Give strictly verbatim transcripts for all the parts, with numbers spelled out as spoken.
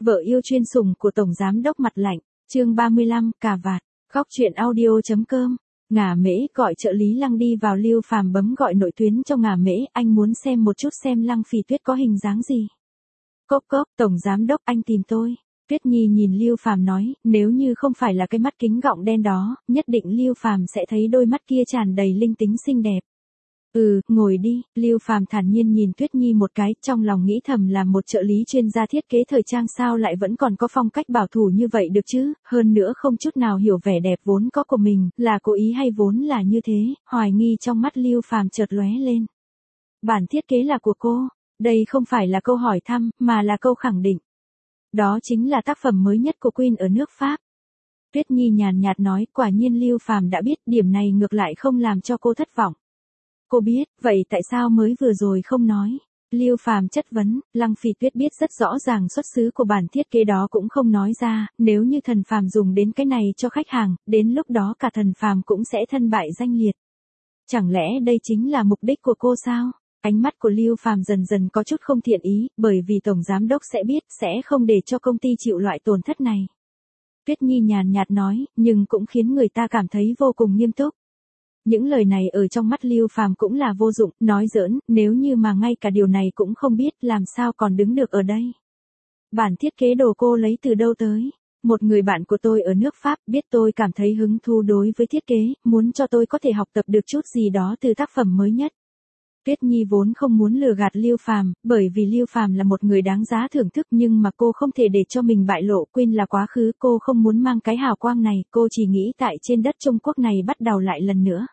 Vợ yêu chuyên sủng của Tổng Giám đốc mặt lạnh, chương ba mươi lăm, cà vạt, khóc chuyện audio.com. Ngả Mễ gọi trợ lý Lăng đi vào. Lưu Phàm bấm gọi nội tuyến cho Ngả Mễ, anh muốn xem một chút xem Lăng Phỉ Tuyết có hình dáng gì. Cốc cốc, Tổng Giám đốc anh tìm tôi. Tuyết Nhi nhìn Lưu Phàm nói, nếu như không phải là cái mắt kính gọng đen đó, nhất định Lưu Phàm sẽ thấy đôi mắt kia tràn đầy linh tính xinh đẹp. Ừ, ngồi đi. Lưu Phàm thản nhiên nhìn Tuyết Nhi một cái, trong lòng nghĩ thầm là một trợ lý chuyên gia thiết kế thời trang sao lại vẫn còn có phong cách bảo thủ như vậy được chứ, hơn nữa không chút nào hiểu vẻ đẹp vốn có của mình, là cố ý hay vốn là như thế, hoài nghi trong mắt Lưu Phàm chợt lóe lên. Bản thiết kế là của cô, đây không phải là câu hỏi thăm, mà là câu khẳng định. Đó chính là tác phẩm mới nhất của Queen ở nước Pháp. Tuyết Nhi nhàn nhạt nói, quả nhiên Lưu Phàm đã biết, điểm này ngược lại không làm cho cô thất vọng. Cô biết, vậy tại sao mới vừa rồi không nói? Lưu Phàm chất vấn. Lăng Phỉ Tuyết biết rất rõ ràng xuất xứ của bản thiết kế đó cũng không nói ra, nếu như Thần Phàm dùng đến cái này cho khách hàng, đến lúc đó cả Thần Phàm cũng sẽ thân bại danh liệt. Chẳng lẽ đây chính là mục đích của cô sao? Ánh mắt của Lưu Phàm dần dần có chút không thiện ý, bởi vì Tổng Giám đốc sẽ biết, sẽ không để cho công ty chịu loại tổn thất này. Tuyết Nhi nhàn nhạt nói, nhưng cũng khiến người ta cảm thấy vô cùng nghiêm túc. Những lời này ở trong mắt Lưu Phàm cũng là vô dụng, nói giỡn, nếu như mà ngay cả điều này cũng không biết, làm sao còn đứng được ở đây. Bản thiết kế đồ cô lấy từ đâu tới? Một người bạn của tôi ở nước Pháp biết tôi cảm thấy hứng thú đối với thiết kế, muốn cho tôi có thể học tập được chút gì đó từ tác phẩm mới nhất. Tuyết Nhi vốn không muốn lừa gạt Lưu Phàm, bởi vì Lưu Phàm là một người đáng giá thưởng thức, nhưng mà cô không thể để cho mình bại lộ. Quên là quá khứ, cô không muốn mang cái hào quang này, cô chỉ nghĩ tại trên đất Trung Quốc này bắt đầu lại lần nữa.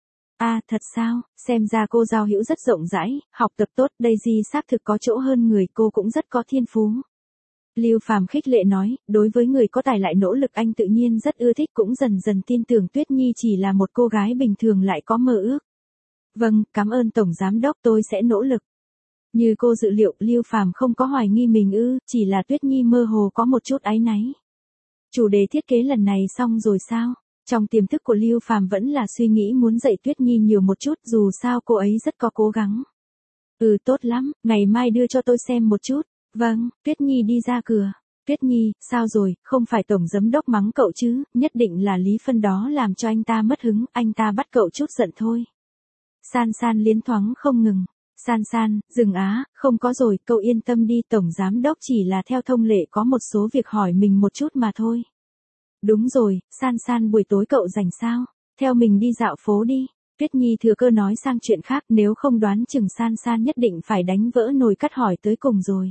À, thật sao, xem ra cô giao hữu rất rộng rãi, học tập tốt, Daisy xác thực có chỗ hơn người, cô cũng rất có thiên phú. Lưu Phàm khích lệ nói, đối với người có tài lại nỗ lực anh tự nhiên rất ưa thích, cũng dần dần tin tưởng Tuyết Nhi chỉ là một cô gái bình thường lại có mơ ước. Vâng, cảm ơn Tổng Giám đốc, tôi sẽ nỗ lực. Như cô dự liệu, Lưu Phàm không có hoài nghi mình ư, chỉ là Tuyết Nhi mơ hồ có một chút áy náy. Chủ đề thiết kế lần này xong rồi sao? Trong tiềm thức của Lưu Phàm vẫn là suy nghĩ muốn dạy Tuyết Nhi nhiều một chút, dù sao cô ấy rất có cố gắng. Ừ, tốt lắm, ngày mai đưa cho tôi xem một chút. Vâng, Tuyết Nhi đi ra cửa. Tuyết Nhi, sao rồi, không phải Tổng Giám đốc mắng cậu chứ, nhất định là Lý Phân đó làm cho anh ta mất hứng, anh ta bắt cậu chút giận thôi. San San liến thoáng không ngừng. San San, dừng á, không có rồi, cậu yên tâm đi, Tổng Giám đốc chỉ là theo thông lệ có một số việc hỏi mình một chút mà thôi. Đúng rồi, San San buổi tối cậu rảnh sao? Theo mình đi dạo phố đi. Tuyết Nhi thừa cơ nói sang chuyện khác, nếu không đoán chừng San San nhất định phải đánh vỡ nồi cắt hỏi tới cùng rồi.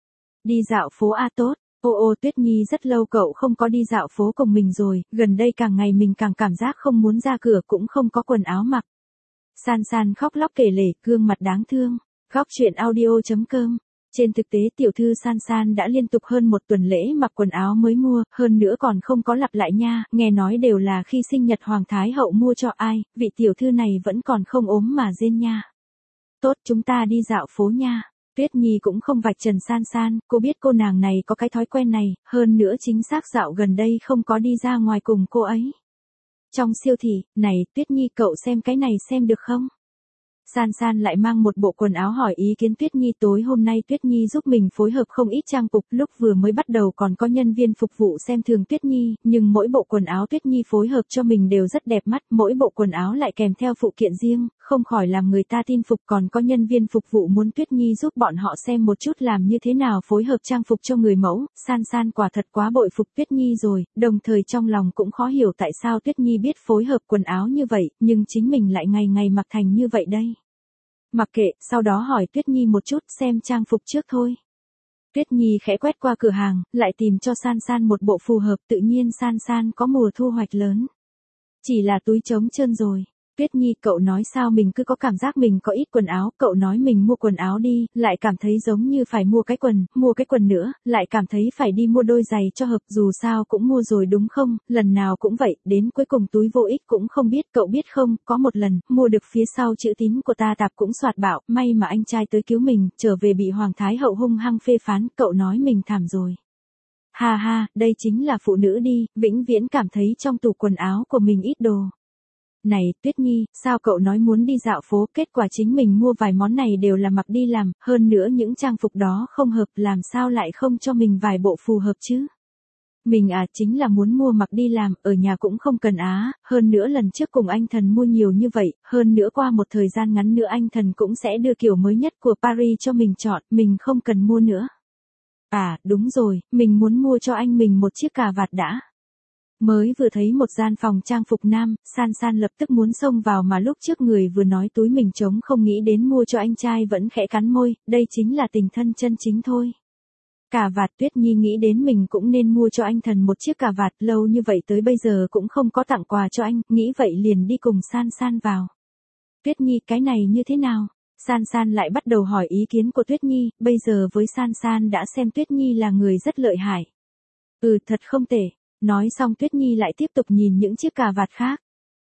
Đi dạo phố a tốt. Ô ô Tuyết Nhi rất lâu cậu không có đi dạo phố cùng mình rồi, gần đây càng ngày mình càng cảm giác không muốn ra cửa, cũng không có quần áo mặc. San San khóc lóc kể lể, gương mặt đáng thương. Khóc chuyện audio.com. Trên thực tế tiểu thư San San đã liên tục hơn một tuần lễ mặc quần áo mới mua, hơn nữa còn không có lặp lại nha, nghe nói đều là khi sinh nhật Hoàng Thái Hậu mua cho ai, vị tiểu thư này vẫn còn không ốm mà rên nha. Tốt, chúng ta đi dạo phố nha. Tuyết Nhi cũng không vạch trần San San, cô biết cô nàng này có cái thói quen này, hơn nữa chính xác dạo gần đây không có đi ra ngoài cùng cô ấy. Trong siêu thị, này, Tuyết Nhi cậu xem cái này xem được không? San San lại mang một bộ quần áo hỏi ý kiến Tuyết Nhi. Tối hôm nay Tuyết Nhi giúp mình phối hợp không ít trang phục, lúc vừa mới bắt đầu còn có nhân viên phục vụ xem thường Tuyết Nhi, nhưng mỗi bộ quần áo Tuyết Nhi phối hợp cho mình đều rất đẹp mắt, mỗi bộ quần áo lại kèm theo phụ kiện riêng, không khỏi làm người ta tin phục. Còn có nhân viên phục vụ muốn Tuyết Nhi giúp bọn họ xem một chút làm như thế nào phối hợp trang phục cho người mẫu. San San quả thật quá bội phục Tuyết Nhi rồi, đồng thời trong lòng cũng khó hiểu tại sao Tuyết Nhi biết phối hợp quần áo như vậy, nhưng chính mình lại ngày ngày mặc thành như vậy đây. Mặc kệ, sau đó hỏi Tuyết Nhi một chút, xem trang phục trước thôi. Tuyết Nhi khẽ quét qua cửa hàng, lại tìm cho San San một bộ phù hợp, tự nhiên San San có mùa thu hoạch lớn. Chỉ là túi trống trơn rồi. Tuyết Nhi, cậu nói sao mình cứ có cảm giác mình có ít quần áo, cậu nói mình mua quần áo đi, lại cảm thấy giống như phải mua cái quần, mua cái quần nữa, lại cảm thấy phải đi mua đôi giày cho hợp, dù sao cũng mua rồi đúng không, lần nào cũng vậy, đến cuối cùng túi vô ích cũng không biết, cậu biết không, có một lần, mua được phía sau chữ tín của ta tạp cũng soạt bạo, may mà anh trai tới cứu mình, trở về bị Hoàng Thái Hậu hung hăng phê phán, cậu nói mình thảm rồi. Ha ha, đây chính là phụ nữ đi, vĩnh viễn cảm thấy trong tủ quần áo của mình ít đồ. Này, Tuyết Nhi, sao cậu nói muốn đi dạo phố, kết quả chính mình mua vài món này đều là mặc đi làm, hơn nữa những trang phục đó không hợp, làm sao lại không cho mình vài bộ phù hợp chứ? Mình à, chính là muốn mua mặc đi làm, ở nhà cũng không cần á, hơn nữa lần trước cùng anh Thần mua nhiều như vậy, hơn nữa qua một thời gian ngắn nữa anh Thần cũng sẽ đưa kiểu mới nhất của Paris cho mình chọn, mình không cần mua nữa. À, đúng rồi, mình muốn mua cho anh mình một chiếc cà vạt đã. Mới vừa thấy một gian phòng trang phục nam, San San lập tức muốn xông vào mà lúc trước người vừa nói túi mình trống không nghĩ đến mua cho anh trai vẫn khẽ cắn môi, đây chính là tình thân chân chính thôi. Cà vạt, Tuyết Nhi nghĩ đến mình cũng nên mua cho anh Thần một chiếc cà vạt, lâu như vậy tới bây giờ cũng không có tặng quà cho anh, nghĩ vậy liền đi cùng San San vào. Tuyết Nhi, cái này như thế nào? San San lại bắt đầu hỏi ý kiến của Tuyết Nhi, bây giờ với San San đã xem Tuyết Nhi là người rất lợi hại. Ừ, thật không tệ. Nói xong Tuyết Nhi lại tiếp tục nhìn những chiếc cà vạt khác.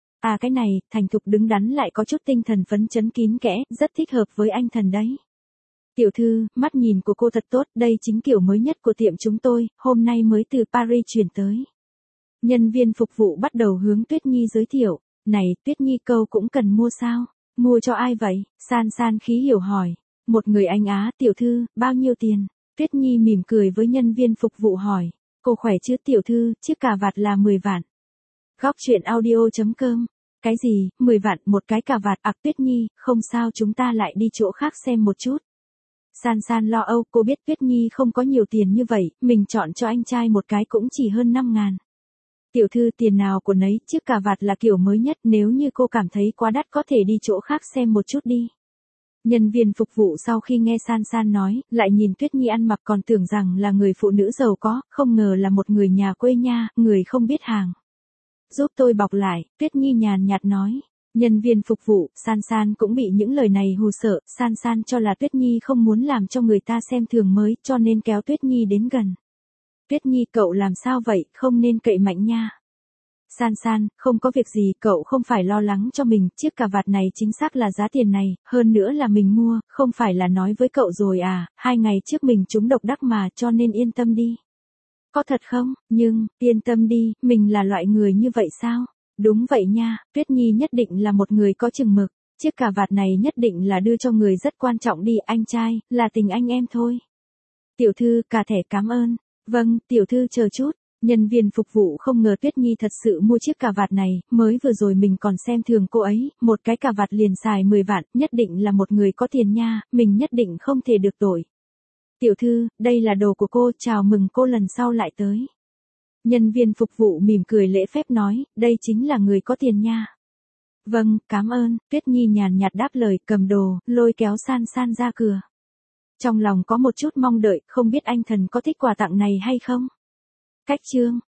À cái này, thành thục đứng đắn lại có chút tinh thần phấn chấn kín kẽ, rất thích hợp với anh Thần đấy. Tiểu thư, mắt nhìn của cô thật tốt, đây chính kiểu mới nhất của tiệm chúng tôi, hôm nay mới từ Paris chuyển tới. Nhân viên phục vụ bắt đầu hướng Tuyết Nhi giới thiệu, này, Tuyết Nhi câu cũng cần mua sao? Mua cho ai vậy? San San khí hiểu hỏi. Một người anh Á, tiểu thư, bao nhiêu tiền? Tuyết Nhi mỉm cười với nhân viên phục vụ hỏi. Cô khỏe chứ tiểu thư, chiếc cà vạt là mười vạn. Góc truyện audio chấm com. Cái gì, mười vạn một cái cà vạt, ặc Tuyết Nhi, không sao chúng ta lại đi chỗ khác xem một chút. San San lo âu, cô biết Tuyết Nhi không có nhiều tiền như vậy, mình chọn cho anh trai một cái cũng chỉ hơn năm ngàn. Tiểu thư tiền nào của nấy, chiếc cà vạt là kiểu mới nhất, nếu như cô cảm thấy quá đắt có thể đi chỗ khác xem một chút đi. Nhân viên phục vụ sau khi nghe San San nói, lại nhìn Tuyết Nhi ăn mặc còn tưởng rằng là người phụ nữ giàu có, không ngờ là một người nhà quê nha, người không biết hàng. Giúp tôi bọc lại, Tuyết Nhi nhàn nhạt nói. Nhân viên phục vụ, San San cũng bị những lời này hù sợ, San San cho là Tuyết Nhi không muốn làm cho người ta xem thường mới, cho nên kéo Tuyết Nhi đến gần. Tuyết Nhi, cậu làm sao vậy, không nên cậy mạnh nha. San San, không có việc gì, cậu không phải lo lắng cho mình, chiếc cà vạt này chính xác là giá tiền này, hơn nữa là mình mua, không phải là nói với cậu rồi à, hai ngày trước mình trúng độc đắc mà, cho nên yên tâm đi. Có thật không, nhưng, yên tâm đi, mình là loại người như vậy sao? Đúng vậy nha, Tuyết Nhi nhất định là một người có chừng mực, chiếc cà vạt này nhất định là đưa cho người rất quan trọng đi, anh trai, là tình anh em thôi. Tiểu thư, cả thẻ cảm ơn. Vâng, tiểu thư chờ chút. Nhân viên phục vụ không ngờ Tuyết Nhi thật sự mua chiếc cà vạt này, mới vừa rồi mình còn xem thường cô ấy, một cái cà vạt liền xài mười vạn, nhất định là một người có tiền nha, mình nhất định không thể được đổi. Tiểu thư, đây là đồ của cô, chào mừng cô lần sau lại tới. Nhân viên phục vụ mỉm cười lễ phép nói, đây chính là người có tiền nha. Vâng, cảm ơn, Tuyết Nhi nhàn nhạt đáp lời, cầm đồ, lôi kéo San San ra cửa. Trong lòng có một chút mong đợi, không biết anh Thần có thích quà tặng này hay không? Cách chương